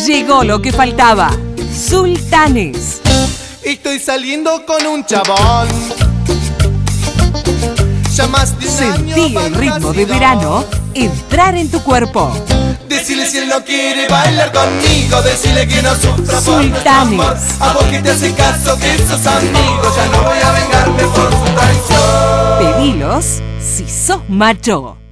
Llegó lo que faltaba. Sultanes. Estoy saliendo con un chabón. Ya más de un Sentí año el ritmo de vacilón. verano entrar en tu cuerpo. Decile si él no quiere bailar conmigo. Decile que no sufra por nuestro amor. Sultanes. A vos que te hace caso, que sos amigo. Ya no voy a vengarme por su traición. Pedilos si sos macho.